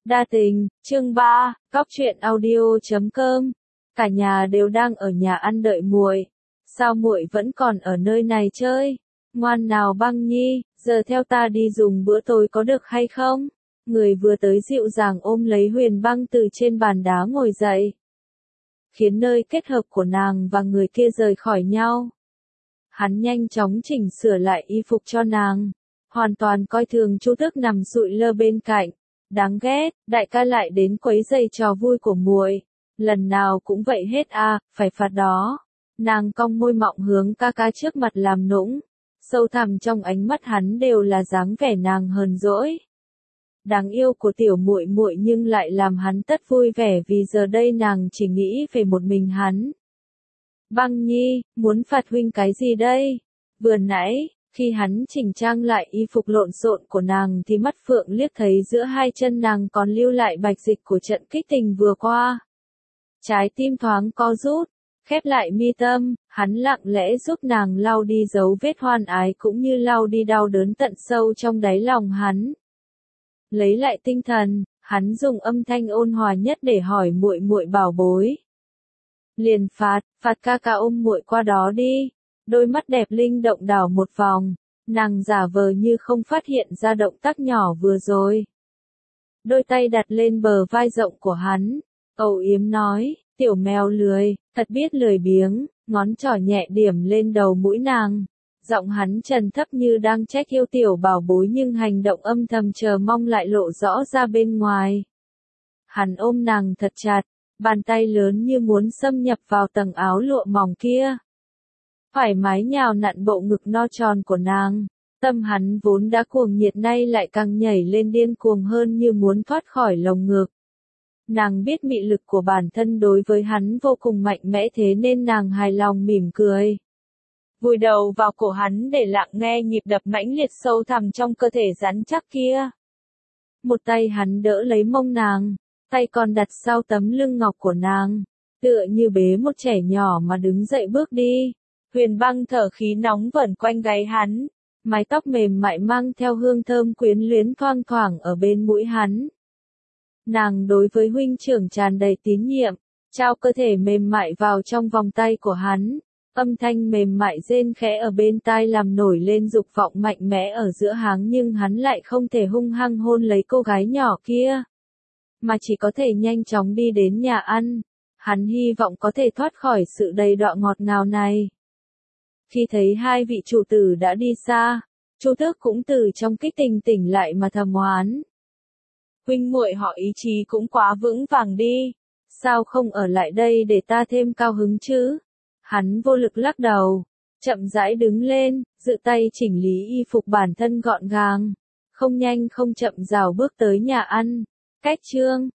Đa tình, chương 3, Góc truyện audio.com. Cả nhà đều đang ở nhà ăn đợi muội. Sao muội vẫn còn ở nơi này chơi? Ngoan nào Băng Nhi, giờ theo ta đi dùng bữa tối có được hay không? Người vừa tới dịu dàng ôm lấy Huyền Băng từ trên bàn đá ngồi dậy, khiến nơi kết hợp của nàng và người kia rời khỏi nhau. Hắn nhanh chóng chỉnh sửa lại y phục cho nàng, hoàn toàn coi thường Chu Tước nằm sụi lơ bên cạnh. Đáng ghét, đại ca lại đến quấy rầy trò vui của muội. Lần nào cũng vậy hết à, phải phạt đó. Nàng cong môi mọng hướng ca ca trước mặt làm nũng. Sâu thẳm trong ánh mắt hắn đều là dáng vẻ nàng hờn dỗi. Đáng yêu của tiểu muội muội nhưng lại làm hắn tất vui vẻ vì giờ đây nàng chỉ nghĩ về một mình hắn. Băng Nhi, muốn phạt huynh cái gì đây? Vừa nãy, khi hắn chỉnh trang lại y phục lộn xộn của nàng thì mắt phượng liếc thấy giữa hai chân nàng còn lưu lại bạch dịch của trận kích tình vừa qua. Trái tim thoáng co rút, khép lại mi tâm, hắn lặng lẽ giúp nàng lau đi dấu vết hoan ái cũng như lau đi đau đớn tận sâu trong đáy lòng hắn. Lấy lại tinh thần, hắn dùng âm thanh ôn hòa nhất để hỏi muội muội bảo bối. Liền phạt ca ca ôm muội qua đó đi. Đôi mắt đẹp linh động đảo một vòng, nàng giả vờ như không phát hiện ra động tác nhỏ vừa rồi. Đôi tay đặt lên bờ vai rộng của hắn, âu yếm nói, tiểu mèo lười, thật biết lười biếng, ngón trỏ nhẹ điểm lên đầu mũi nàng. Giọng hắn trầm thấp như đang trách yêu tiểu bảo bối nhưng hành động âm thầm chờ mong lại lộ rõ ra bên ngoài. Hắn ôm nàng thật chặt, bàn tay lớn như muốn xâm nhập vào tầng áo lụa mỏng kia. Thoải mái nhào nặn bộ ngực no tròn của nàng, tâm hắn vốn đã cuồng nhiệt nay lại càng nhảy lên điên cuồng hơn như muốn thoát khỏi lồng ngực. Nàng biết mị lực của bản thân đối với hắn vô cùng mạnh mẽ thế nên nàng hài lòng mỉm cười. Vùi đầu vào cổ hắn để lặng nghe nhịp đập mãnh liệt sâu thẳm trong cơ thể rắn chắc kia. Một tay hắn đỡ lấy mông nàng, tay còn đặt sau tấm lưng ngọc của nàng, tựa như bế một trẻ nhỏ mà đứng dậy bước đi. Huyền Băng thở khí nóng vẩn quanh gáy hắn, mái tóc mềm mại mang theo hương thơm quyến luyến thoang thoảng ở bên mũi hắn. Nàng đối với huynh trưởng tràn đầy tín nhiệm, trao cơ thể mềm mại vào trong vòng tay của hắn, âm thanh mềm mại rên khẽ ở bên tai làm nổi lên dục vọng mạnh mẽ ở giữa háng nhưng hắn lại không thể hung hăng hôn lấy cô gái nhỏ kia, mà chỉ có thể nhanh chóng đi đến nhà ăn. Hắn hy vọng có thể thoát khỏi sự đầy đọa ngọt ngào này. Khi thấy hai vị chủ tử đã đi xa, Chu Tước cũng từ trong kích tình tỉnh lại mà thầm oán. Huynh muội họ ý chí cũng quá vững vàng đi, sao không ở lại đây để ta thêm cao hứng chứ? Hắn vô lực lắc đầu, chậm rãi đứng lên, dự tay chỉnh lý y phục bản thân gọn gàng, không nhanh không chậm rảo bước tới nhà ăn. Cách chương